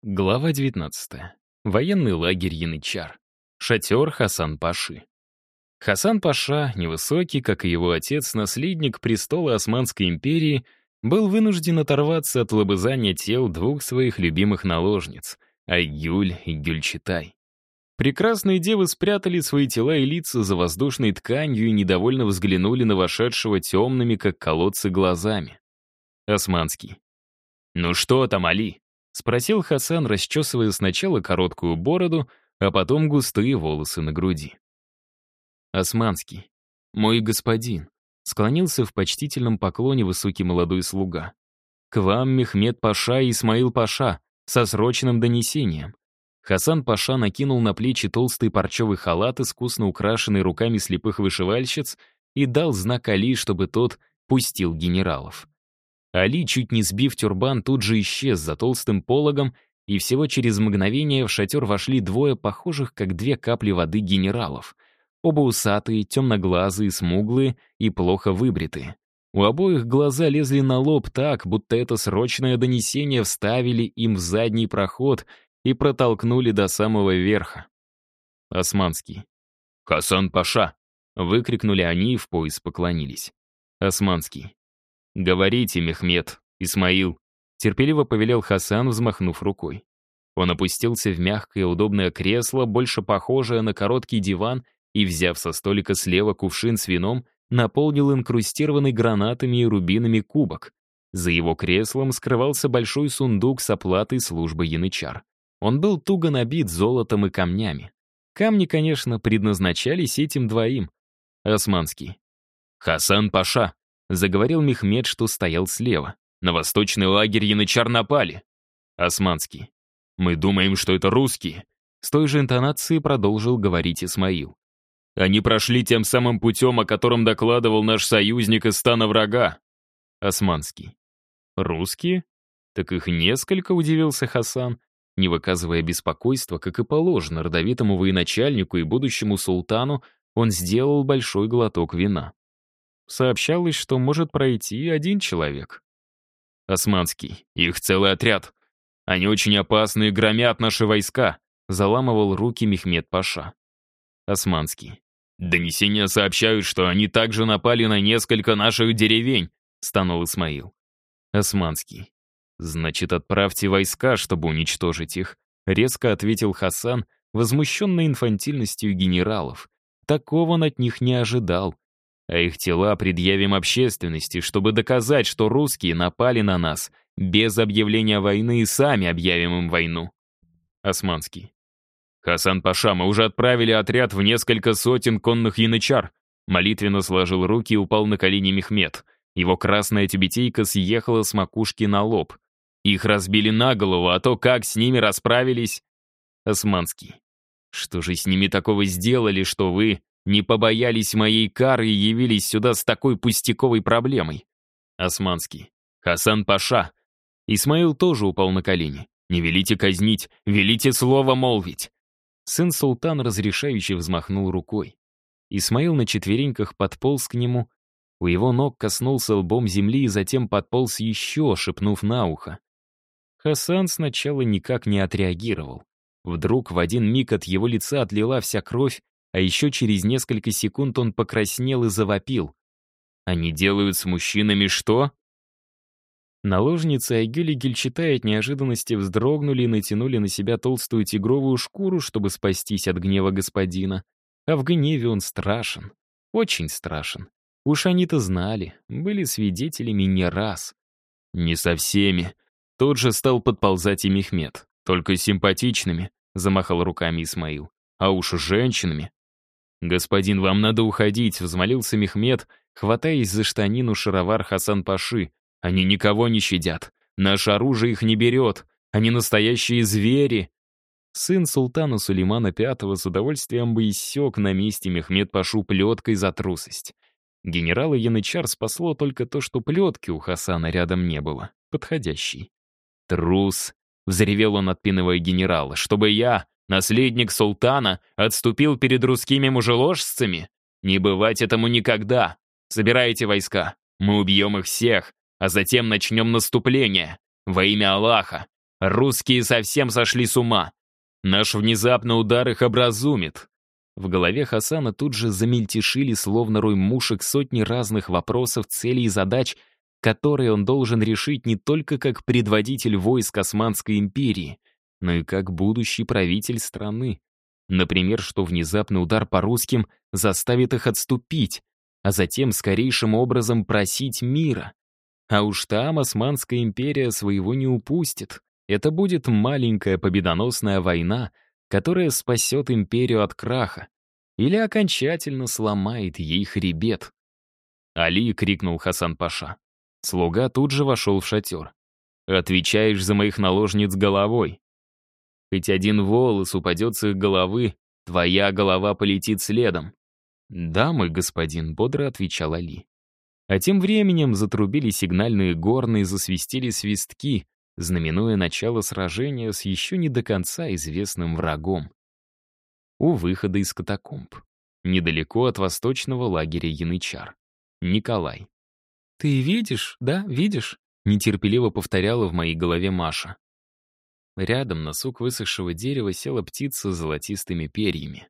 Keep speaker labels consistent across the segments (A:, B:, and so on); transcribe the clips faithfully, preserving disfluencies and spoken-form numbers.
A: Глава девятнадцатая. Военный лагерь Янычар. Шатер Хасан-паши. Хасан-паша, невысокий, как и его отец, наследник престола Османской империи, был вынужден оторваться от лобызания тел двух своих любимых наложниц — Айгюль и Гюльчатай. Прекрасные девы спрятали свои тела и лица за воздушной тканью и недовольно взглянули на вошедшего темными, как колодцы, глазами. Османский. «Ну что там, Али?» — спросил Хасан, расчесывая сначала короткую бороду, а потом густые волосы на груди. Османский. «Мой господин», — склонился в почтительном поклоне высокий молодой слуга. «К вам Мехмед-паша и Исмаил-паша со срочным донесением». Хасан-паша накинул на плечи толстый парчевый халат, искусно украшенный руками слепых вышивальщиц, и дал знак Али, чтобы тот пустил генералов. Али, чуть не сбив тюрбан, тут же исчез за толстым пологом, и всего через мгновение в шатер вошли двое похожих, как две капли воды, генералов. Оба усатые, темноглазые, смуглые и плохо выбритые. У обоих глаза лезли на лоб так, будто это срочное донесение вставили им в задний проход и протолкнули до самого верха. Османский. «Хасан-паша!» — выкрикнули они и в пояс поклонились. Османский. «Говорите, Мехмед, Исмаил», — терпеливо повелел Хасан, взмахнув рукой. Он опустился в мягкое удобное кресло, больше похожее на короткий диван, и, взяв со столика слева кувшин с вином, наполнил инкрустированный гранатами и рубинами кубок. За его креслом скрывался большой сундук с оплатой службы янычар. Он был туго набит золотом и камнями. Камни, конечно, предназначались этим двоим. Османский. «Хасан-паша», — заговорил Мехмед, что стоял слева. «На восточный лагерь янычар напали». Османский. «Мы думаем, что это русские». С той же интонацией продолжил говорить Исмаил. «Они прошли тем самым путем, о котором докладывал наш союзник из стана врага». Османский. «Русские? Так их несколько», — удивился Хасан, не выказывая беспокойства, как и положено родовитому военачальнику и будущему султану, он сделал большой глоток вина. Сообщалось, что может пройти один человек. Османский. «Их целый отряд. Они очень опасны и громят наши войска», — заламывал руки Мехмед-паша. Османский. «Донесения сообщают, что они также напали на несколько наших деревень», — стонул Исмаил. Османский. «Значит, отправьте войска, чтобы уничтожить их», — резко ответил Хасан, возмущенный инфантильностью генералов. Такого он от них не ожидал. А их тела предъявим общественности, чтобы доказать, что русские напали на нас без объявления войны и сами объявим им войну. Османский. «Хасан-паша, мы уже отправили отряд в несколько сотен конных янычар», молитвенно сложил руки и упал на колени Мехмед. Его красная тюбетейка съехала с макушки на лоб. Их разбили на голову, а то как с ними расправились. Османский. «Что же с ними такого сделали, что вы не побоялись моей кары и явились сюда с такой пустяковой проблемой?» Османский. «Хасан-паша». Исмаил тоже упал на колени. «Не велите казнить, велите слово молвить». Сын султана разрешающе взмахнул рукой. Исмаил на четвереньках подполз к нему. У его ног коснулся лбом земли и затем подполз еще, шепнув на ухо. Хасан сначала никак не отреагировал. Вдруг в один миг от его лица отлила вся кровь, а еще через несколько секунд он покраснел и завопил. «Они делают с мужчинами что?» Наложницы Айгюль и Гюльчатай от неожиданности вздрогнули и натянули на себя толстую тигровую шкуру, чтобы спастись от гнева господина. А в гневе он страшен. Очень страшен. Уж они-то знали, были свидетелями не раз. «Не со всеми». Тот же стал подползать и Мехмед. «Только симпатичными», — замахал руками Исмаил. «А уж женщинами». «Господин, вам надо уходить», — взмолился Мехмед, хватаясь за штанину шаровар Хасан-паши. «Они никого не щадят. Наше оружие их не берет. Они настоящие звери». Сын султана Сулеймана Пятого с удовольствием бы иссек на месте Мехмед-пашу плеткой за трусость. Генерала янычар спасло только то, что плетки у Хасана рядом не было, подходящей. «Трус!» — взревел он, отпинывая генерала. «Чтобы я, наследник султана, отступил перед русскими мужеложцами? Не бывать этому никогда! Собирайте войска, мы убьем их всех, а затем начнем наступление. Во имя Аллаха! Русские совсем сошли с ума. Наш внезапный удар их образумит». В голове Хасана тут же замельтешили, словно рой мушек, сотни разных вопросов, целей и задач, которые он должен решить не только как предводитель войск Османской империи, но и как будущий правитель страны. Например, что внезапный удар по русским заставит их отступить, а затем скорейшим образом просить мира. А уж там Османская империя своего не упустит. Это будет маленькая победоносная война, которая спасет империю от краха или окончательно сломает ей хребет. «Али!» — крикнул Хасан-паша. Слуга тут же вошел в шатер. «Отвечаешь за моих наложниц головой. Хоть один волос упадет с их головы, твоя голова полетит следом». «Да, мой господин», — бодро отвечал Али. А тем временем затрубили сигнальные горны и засвистели свистки, знаменуя начало сражения с еще не до конца известным врагом. У выхода из катакомб, недалеко от восточного лагеря янычар. Николай. «Ты видишь, да, видишь?» — нетерпеливо повторяла в моей голове Маша. Рядом на сук высохшего дерева села птица с золотистыми перьями.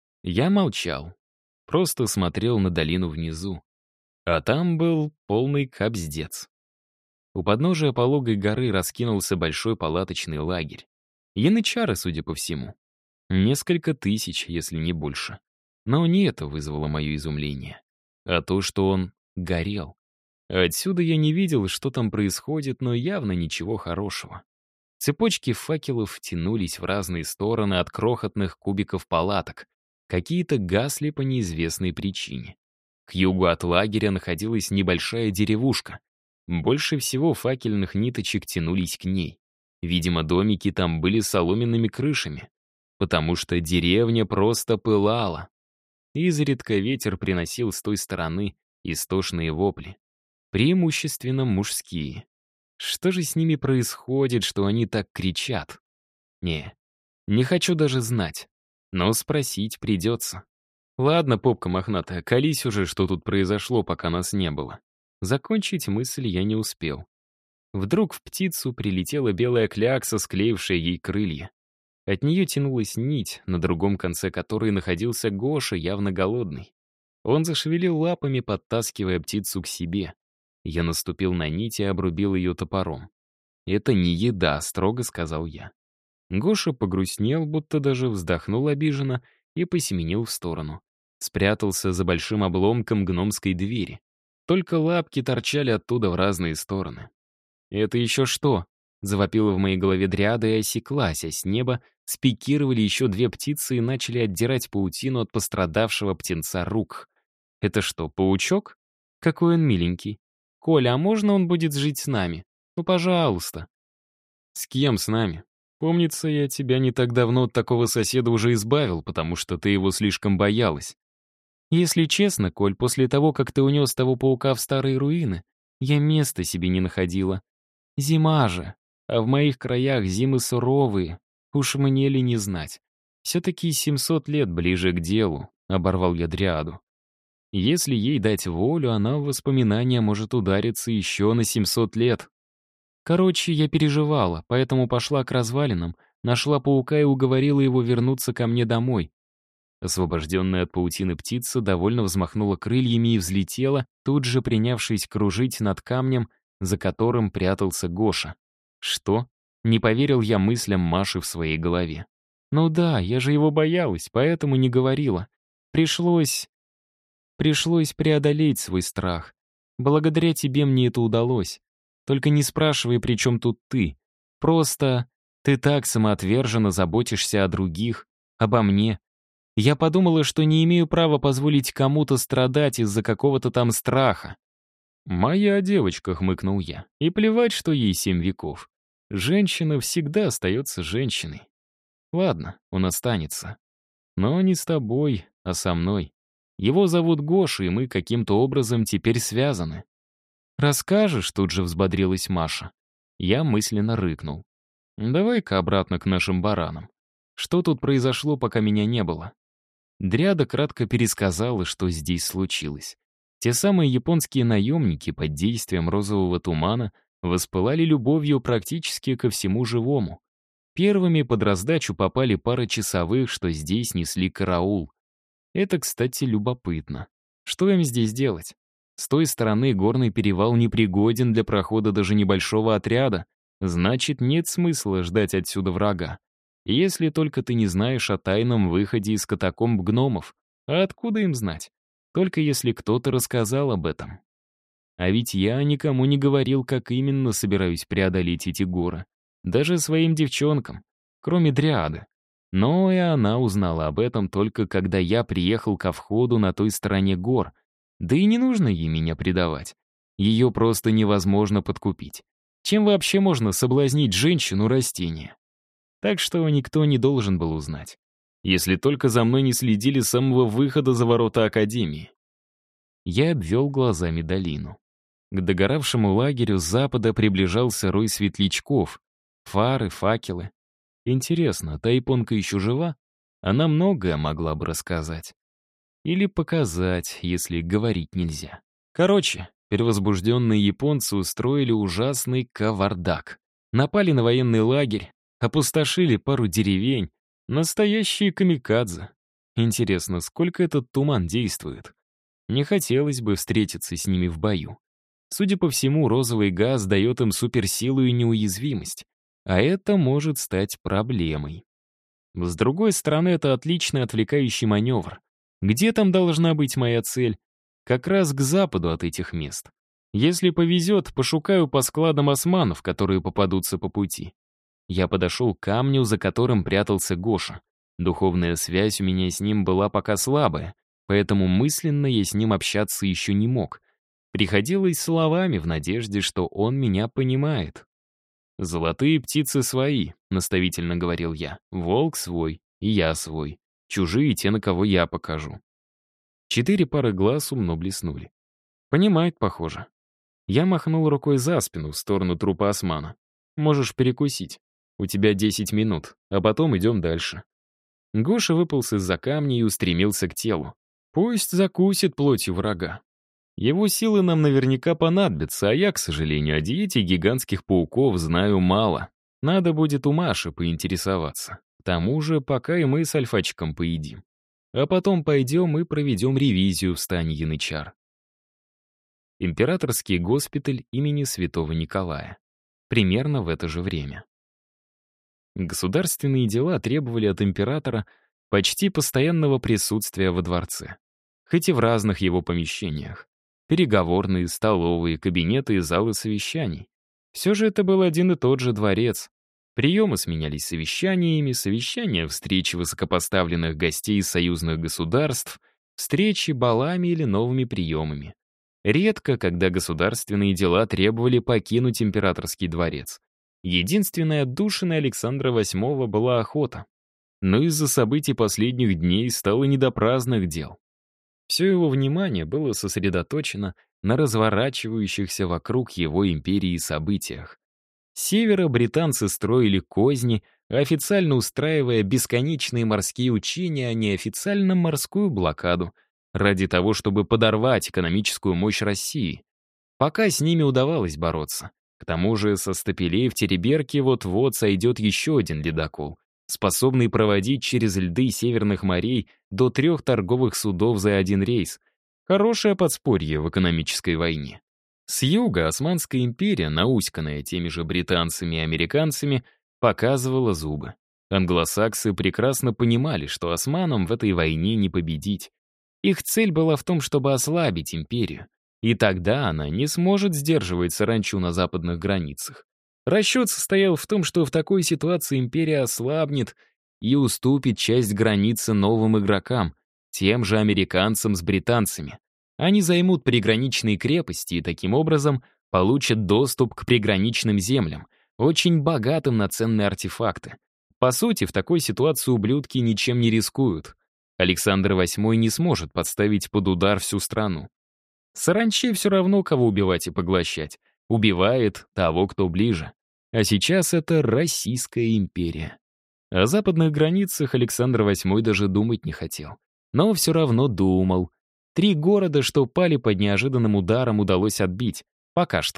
A: Я молчал, просто смотрел на долину внизу. А там был полный кабздец. У подножия пологой горы раскинулся большой палаточный лагерь. Янычары, судя по всему. Несколько тысяч, если не больше. Но не это вызвало мое изумление, а то, что он горел. Отсюда я не видел, что там происходит, но явно ничего хорошего. Цепочки факелов тянулись в разные стороны от крохотных кубиков палаток. Какие-то гасли по неизвестной причине. К югу от лагеря находилась небольшая деревушка. Больше всего факельных ниточек тянулись к ней. Видимо, домики там были с соломенными крышами, потому что деревня просто пылала. Изредка ветер приносил с той стороны истошные вопли. Преимущественно мужские. Что же с ними происходит, что они так кричат? Не, не хочу даже знать, но спросить придется. Ладно, попка мохнатая, колись уже, что тут произошло, пока нас не было. Закончить мысль я не успел. Вдруг в птицу прилетела белая клякса, склеившая ей крылья. От нее тянулась нить, на другом конце которой находился Гоша, явно голодный. Он зашевелил лапами, подтаскивая птицу к себе. Я наступил на нить и обрубил ее топором. «Это не еда», — строго сказал я. Гоша погрустнел, будто даже вздохнул обиженно и посеменил в сторону. Спрятался за большим обломком гномской двери. Только лапки торчали оттуда в разные стороны. «Это еще что?» — завопила в моей голове дриада и осеклась, а с неба спикировали еще две птицы и начали отдирать паутину от пострадавшего птенца рук. «Это что, паучок? Какой он миленький. Коля, а можно он будет жить с нами? Ну, пожалуйста». «С кем с нами? Помнится, я тебя не так давно от такого соседа уже избавил, потому что ты его слишком боялась». «Если честно, Коль, после того, как ты унес того паука в старые руины, я места себе не находила. Зима же, а в моих краях зимы суровые, уж мне ли не знать. Все-таки семьсот лет ближе к делу», — оборвал я дриаду. «Если ей дать волю, она в воспоминания может удариться еще на семьсот лет». Короче, я переживала, поэтому пошла к развалинам, нашла паука и уговорила его вернуться ко мне домой. Освобожденная от паутины птица довольно взмахнула крыльями и взлетела, тут же принявшись кружить над камнем, за которым прятался Гоша. Что? Не поверил я мыслям Маши в своей голове. Ну да, я же его боялась, поэтому не говорила. Пришлось... Пришлось преодолеть свой страх. Благодаря тебе мне это удалось. Только не спрашивай, при чем тут ты. Просто ты так самоотверженно заботишься о других, обо мне. Я подумала, что не имею права позволить кому-то страдать из-за какого-то там страха. «Моя девочка», — хмыкнул я, — «и плевать, что ей семь веков. Женщина всегда остается женщиной. Ладно, он останется. Но не с тобой, а со мной. Его зовут Гоша, и мы каким-то образом теперь связаны». «Расскажешь?» — тут же взбодрилась Маша. Я мысленно рыкнул. «Давай-ка обратно к нашим баранам. Что тут произошло, пока меня не было?» Дриада кратко пересказала, что здесь случилось. Те самые японские наемники под действием розового тумана воспылали любовью практически ко всему живому. Первыми под раздачу попали пара часовых, что здесь несли караул. Это, кстати, любопытно. Что им здесь делать? С той стороны горный перевал непригоден для прохода даже небольшого отряда, значит, нет смысла ждать отсюда врага. Если только ты не знаешь о тайном выходе из катакомб гномов. А откуда им знать? Только если кто-то рассказал об этом. А ведь я никому не говорил, как именно собираюсь преодолеть эти горы. Даже своим девчонкам, кроме Дриады. Но и она узнала об этом только когда я приехал ко входу на той стороне гор. Да и не нужно ей меня предавать. Ее просто невозможно подкупить. Чем вообще можно соблазнить женщину растения? Так что никто не должен был узнать. Если только за мной не следили с самого выхода за ворота Академии. Я обвел глазами долину. К догоравшему лагерю с запада приближался рой светлячков. Фары, факелы. Интересно, та японка еще жива? Она многое могла бы рассказать. Или показать, если говорить нельзя. Короче, перевозбужденные японцы устроили ужасный кавардак. Напали на военный лагерь, опустошили пару деревень. Настоящие камикадзе. Интересно, сколько этот туман действует? Не хотелось бы встретиться с ними в бою. Судя по всему, розовый газ дает им суперсилу и неуязвимость. А это может стать проблемой. С другой стороны, это отличный отвлекающий маневр. Где там должна быть моя цель? Как раз к западу от этих мест. Если повезет, пошукаю по складам османов, которые попадутся по пути. Я подошел к камню, за которым прятался Гоша. Духовная связь у меня с ним была пока слабая, поэтому мысленно я с ним общаться еще не мог. Приходилось словами в надежде, что он меня понимает. «Золотые птицы свои», — наставительно говорил я. «Волк свой, и я свой. Чужие те, на кого я покажу». Четыре пары глаз умно блеснули. Понимает, похоже. Я махнул рукой за спину в сторону трупа османа. «Можешь перекусить. У тебя десять минут, а потом идем дальше». Гоша выполз из-за камня и устремился к телу. Пусть закусит плотью врага. Его силы нам наверняка понадобятся, а я, к сожалению, о диете гигантских пауков знаю мало. Надо будет у Маши поинтересоваться. К тому же, пока и мы с Альфачиком поедим. А потом пойдем и проведем ревизию в стане янычар. Императорский госпиталь имени Святого Николая. Примерно в это же время. Государственные дела требовали от императора почти постоянного присутствия во дворце. Хоть и в разных его помещениях. Переговорные, столовые, кабинеты и залы совещаний. Все же это был один и тот же дворец. Приемы сменялись совещаниями, совещания, встречи высокопоставленных гостей из союзных государств, встречи балами или новыми приемами. Редко, когда государственные дела требовали покинуть императорский дворец. Единственной отдушиной Александра восьмого была охота. Но из-за событий последних дней стало не до праздных дел. Все его внимание было сосредоточено на разворачивающихся вокруг его империи событиях. С севера британцы строили козни, официально устраивая бесконечные морские учения, а неофициально морскую блокаду, ради того, чтобы подорвать экономическую мощь России. Пока с ними удавалось бороться. К тому же со стапелей в Тереберке вот-вот сойдет еще один ледокол, способный проводить через льды северных морей до трех торговых судов за один рейс. Хорошее подспорье в экономической войне. С юга Османская империя, науськанная теми же британцами и американцами, показывала зубы. Англосаксы прекрасно понимали, что османам в этой войне не победить. Их цель была в том, чтобы ослабить империю. И тогда она не сможет сдерживать саранчу на западных границах. Расчет состоял в том, что в такой ситуации империя ослабнет и уступит часть границы новым игрокам, тем же американцам с британцами. Они займут приграничные крепости и таким образом получат доступ к приграничным землям, очень богатым на ценные артефакты. По сути, в такой ситуации ублюдки ничем не рискуют. Александр восьмой не сможет подставить под удар всю страну. Саранче все равно, кого убивать и поглощать. Убивает того, кто ближе. А сейчас это Российская империя. О западных границах Александр восьмой даже думать не хотел. Но все равно думал. Три города, что пали под неожиданным ударом, удалось отбить. Пока что.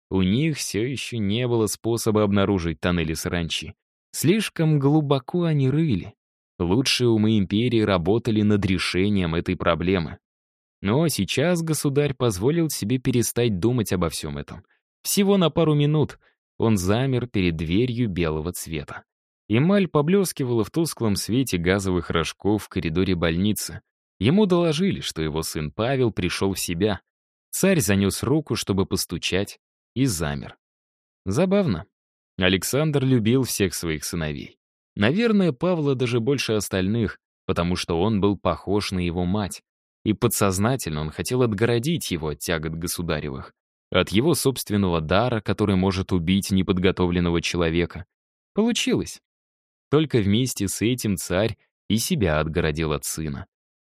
A: У них все еще не было способа обнаружить тоннели саранчи. Слишком глубоко они рыли. Лучшие умы империи работали над решением этой проблемы. Но сейчас государь позволил себе перестать думать обо всем этом. Всего на пару минут он замер перед дверью белого цвета. Эмаль поблескивала в тусклом свете газовых рожков в коридоре больницы. Ему доложили, что его сын Павел пришел в себя. Царь занес руку, чтобы постучать, и замер. Забавно. Александр любил всех своих сыновей. Наверное, Павла даже больше остальных, потому что он был похож на его мать. И подсознательно он хотел отгородить его от тягот государевых, от его собственного дара, который может убить неподготовленного человека. Получилось. Только вместе с этим царь и себя отгородил от сына.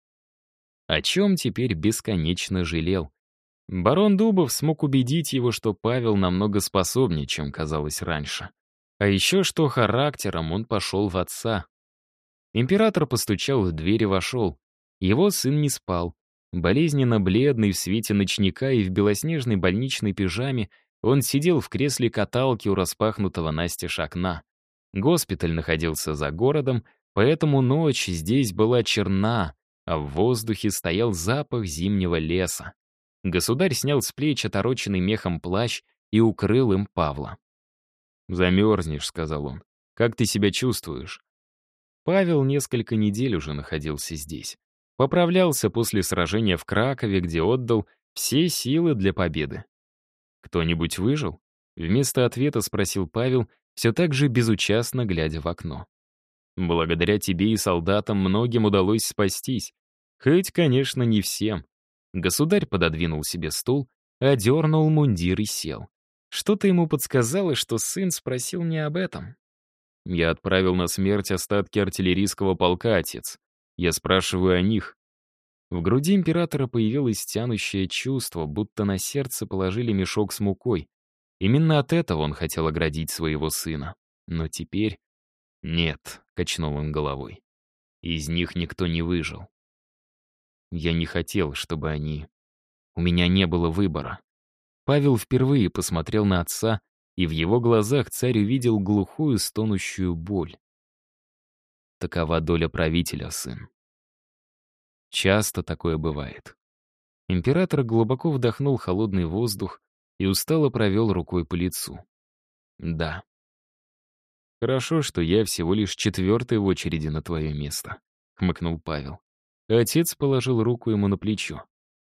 A: О чем теперь бесконечно жалел. Барон Дубов смог убедить его, что Павел намного способнее, чем казалось раньше. А еще что характером он пошел в отца. Император постучал в дверь и вошел. Его сын не спал. Болезненно бледный в свете ночника и в белоснежной больничной пижаме, он сидел в кресле каталки у распахнутого настежь окна. Госпиталь находился за городом, поэтому ночь здесь была черна, а в воздухе стоял запах зимнего леса. Государь снял с плеч отороченный мехом плащ и укрыл им Павла. «Замерзнешь», — сказал он. «Как ты себя чувствуешь?» Павел несколько недель уже находился здесь. Поправлялся после сражения в Кракове, где отдал все силы для победы. «Кто-нибудь выжил?» Вместо ответа спросил Павел, все так же безучастно глядя в окно. «Благодаря тебе и солдатам многим удалось спастись. Хоть, конечно, не всем». Государь пододвинул себе стул, одернул мундир и сел. Что-то ему подсказало, что сын спросил не об этом. «Я отправил на смерть остатки артиллерийского полка, отец. Я спрашиваю о них». В груди императора появилось тянущее чувство, будто на сердце положили мешок с мукой. Именно от этого он хотел оградить своего сына. Но теперь... «Нет», — качнул он головой. «Из них никто не выжил. Я не хотел, чтобы они... У меня не было выбора». Павел впервые посмотрел на отца, и в его глазах царь увидел глухую стонущую боль. Такова доля правителя, сын. Часто такое бывает. Император глубоко вдохнул холодный воздух и устало провел рукой по лицу. Да. Хорошо, что я всего лишь четвертый в очереди на твое место, хмыкнул Павел. Отец положил руку ему на плечо.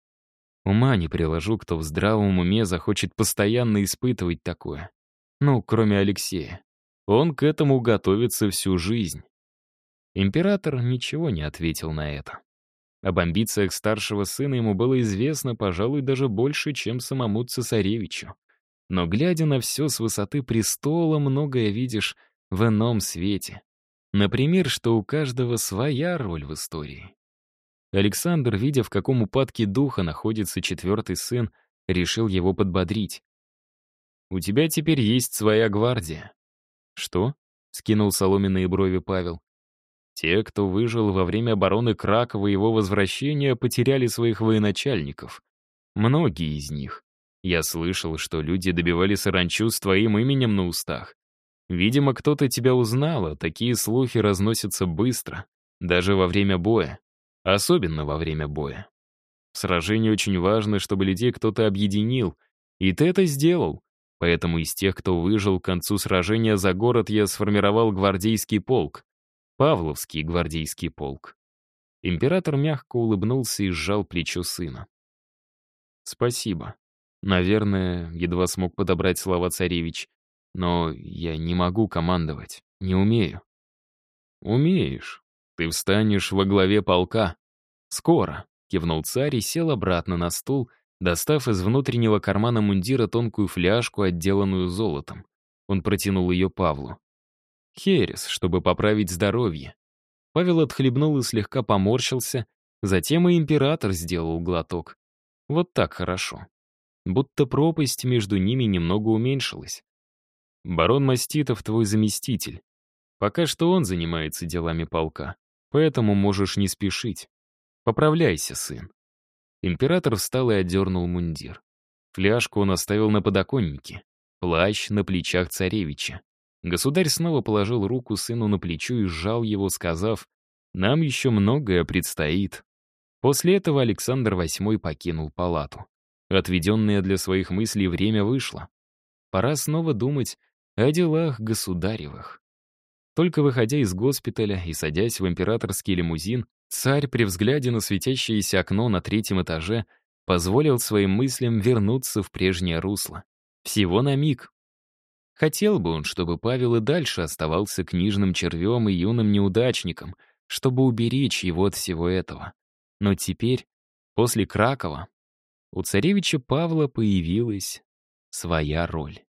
A: Ума не приложу, кто в здравом уме захочет постоянно испытывать такое. Ну, кроме Алексея. Он к этому готовится всю жизнь. Император ничего не ответил на это. Об амбициях старшего сына ему было известно, пожалуй, даже больше, чем самому цесаревичу. Но, глядя на все с высоты престола, многое видишь в ином свете. Например, что у каждого своя роль в истории. Александр, видя, в каком упадке духа находится четвертый сын, решил его подбодрить. «У тебя теперь есть своя гвардия». «Что?» — скинул соломенные брови Павел. «Те, кто выжил во время обороны Кракова и его возвращения, потеряли своих военачальников. Многие из них. Я слышал, что люди добивали саранчу с твоим именем на устах. Видимо, кто-то тебя узнал, а такие слухи разносятся быстро, даже во время боя. Особенно во время боя. В сражении очень важно, чтобы людей кто-то объединил, и ты это сделал. Поэтому из тех, кто выжил к концу сражения за город, я сформировал гвардейский полк. Павловский гвардейский полк». Император мягко улыбнулся и сжал плечо сына. «Спасибо. Наверное, едва смог подобрать слова царевич. Но я не могу командовать, не умею». «Умеешь. Ты встанешь во главе полка. Скоро», — кивнул царь и сел обратно на стул, достав из внутреннего кармана мундира тонкую фляжку, отделанную золотом. Он протянул ее Павлу. «Херес, чтобы поправить здоровье». Павел отхлебнул и слегка поморщился, затем и император сделал глоток. Вот так хорошо. Будто пропасть между ними немного уменьшилась. «Барон Маститов твой заместитель. Пока что он занимается делами полка, поэтому можешь не спешить. Поправляйся, сын». Император встал и отдернул мундир. Фляжку он оставил на подоконнике, плащ на плечах царевича. Государь снова положил руку сыну на плечо и сжал его, сказав: «Нам еще многое предстоит». После этого Александр восьмой покинул палату. Отведенное для своих мыслей время вышло. Пора снова думать о делах государевых. Только выходя из госпиталя и садясь в императорский лимузин, царь при взгляде на светящееся окно на третьем этаже позволил своим мыслям вернуться в прежнее русло. Всего на миг. Хотел бы он, чтобы Павел и дальше оставался книжным червем и юным неудачником, чтобы уберечь его от всего этого. Но теперь, после Кракова, у царевича Павла появилась своя роль.